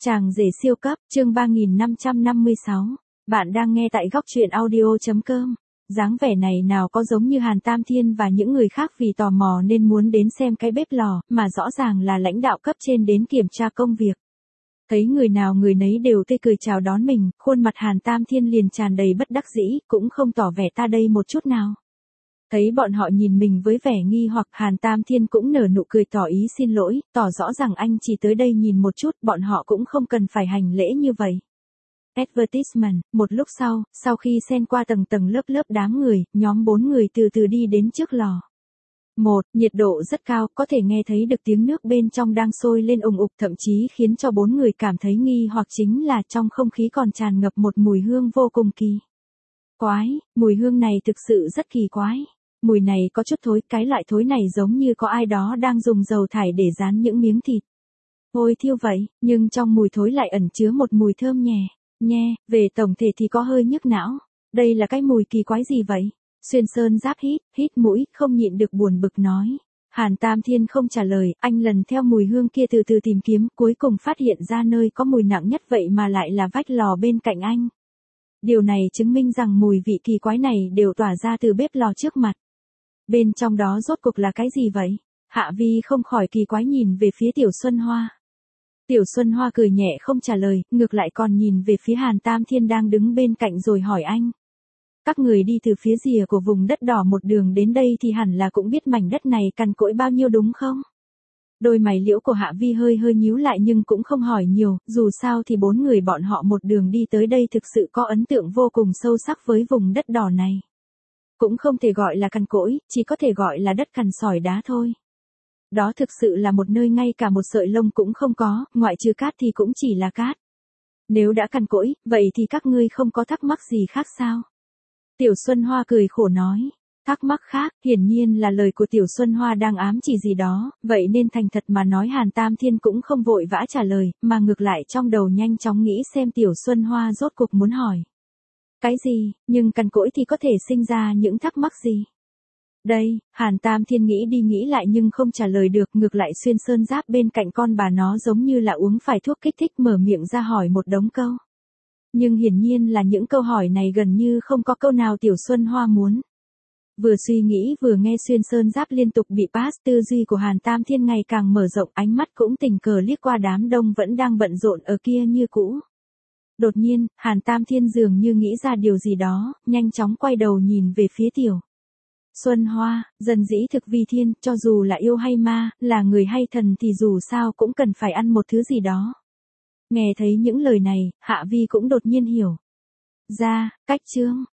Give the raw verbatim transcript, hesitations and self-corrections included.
Chàng rể siêu cấp, chương ba nghìn năm trăm năm mươi sáu. Bạn đang nghe tại góc truyện audio.com. Dáng vẻ này nào có giống như Hàn Tam Thiên và những người khác vì tò mò nên muốn đến xem cái bếp lò, mà rõ ràng là lãnh đạo cấp trên đến kiểm tra công việc. Thấy người nào người nấy đều tươi cười chào đón mình, khuôn mặt Hàn Tam Thiên liền tràn đầy bất đắc dĩ, cũng không tỏ vẻ ta đây một chút nào. Thấy bọn họ nhìn mình với vẻ nghi hoặc, Hàn Tam Thiên cũng nở nụ cười tỏ ý xin lỗi, tỏ rõ rằng anh chỉ tới đây nhìn một chút, bọn họ cũng không cần phải hành lễ như vậy. Advertisement, một lúc sau, sau khi xen qua tầng tầng lớp lớp đám người, nhóm bốn người từ từ đi đến trước lò. Một, nhiệt độ rất cao, có thể nghe thấy được tiếng nước bên trong đang sôi lên ùng ục, thậm chí khiến cho bốn người cảm thấy nghi hoặc chính là trong không khí còn tràn ngập một mùi hương vô cùng kỳ quái, mùi hương này thực sự rất kỳ quái. Mùi này có chút thối, cái loại thối này giống như có ai đó đang dùng dầu thải để rán những miếng thịt. Ôi thiêu vậy, nhưng trong mùi thối lại ẩn chứa một mùi thơm nhẹ, nhẹ, về tổng thể thì có hơi nhức não. Đây là cái mùi kỳ quái gì vậy? Xuyên Sơn Giáp hít, hít mũi, không nhịn được buồn bực nói. Hàn Tam Thiên không trả lời, anh lần theo mùi hương kia từ từ tìm kiếm, cuối cùng phát hiện ra nơi có mùi nặng nhất vậy mà lại là vách lò bên cạnh anh. Điều này chứng minh rằng mùi vị kỳ quái này đều tỏa ra từ bếp lò trước mặt. Bên trong đó rốt cuộc là cái gì vậy? Hạ Vi không khỏi kỳ quái nhìn về phía Tiểu Xuân Hoa. Tiểu Xuân Hoa cười nhẹ không trả lời, ngược lại còn nhìn về phía Hàn Tam Thiên đang đứng bên cạnh rồi hỏi anh. Các người đi từ phía rìa của vùng đất đỏ một đường đến đây thì hẳn là cũng biết mảnh đất này cằn cỗi bao nhiêu đúng không? Đôi mày liễu của Hạ Vi hơi hơi nhíu lại nhưng cũng không hỏi nhiều, dù sao thì bốn người bọn họ một đường đi tới đây thực sự có ấn tượng vô cùng sâu sắc với vùng đất đỏ này. Cũng không thể gọi là cằn cỗi, chỉ có thể gọi là đất cằn sỏi đá thôi. Đó thực sự là một nơi ngay cả một sợi lông cũng không có, ngoại trừ cát thì cũng chỉ là cát. Nếu đã cằn cỗi, vậy thì các ngươi không có thắc mắc gì khác sao? Tiểu Xuân Hoa cười khổ nói. Thắc mắc khác, hiển nhiên là lời của Tiểu Xuân Hoa đang ám chỉ gì đó, vậy nên thành thật mà nói Hàn Tam Thiên cũng không vội vã trả lời, mà ngược lại trong đầu nhanh chóng nghĩ xem Tiểu Xuân Hoa rốt cuộc muốn hỏi. Cái gì, nhưng cằn cỗi thì có thể sinh ra những thắc mắc gì? Đây, Hàn Tam Thiên nghĩ đi nghĩ lại nhưng không trả lời được, ngược lại Xuyên Sơn Giáp bên cạnh con bà nó giống như là uống phải thuốc kích thích mở miệng ra hỏi một đống câu. Nhưng hiển nhiên là những câu hỏi này gần như không có câu nào Tiểu Xuân Hoa muốn. Vừa suy nghĩ vừa nghe Xuyên Sơn Giáp liên tục bị pass, tư duy của Hàn Tam Thiên ngày càng mở rộng, ánh mắt cũng tình cờ liếc qua đám đông vẫn đang bận rộn ở kia như cũ. Đột nhiên, Hàn Tam Thiên dường như nghĩ ra điều gì đó, nhanh chóng quay đầu nhìn về phía Tiểu Xuân Hoa, dần dĩ thực vi thiên, cho dù là yêu hay ma, là người hay thần thì dù sao cũng cần phải ăn một thứ gì đó. Nghe thấy những lời này, Hạ Vi cũng đột nhiên hiểu ra, cách chương,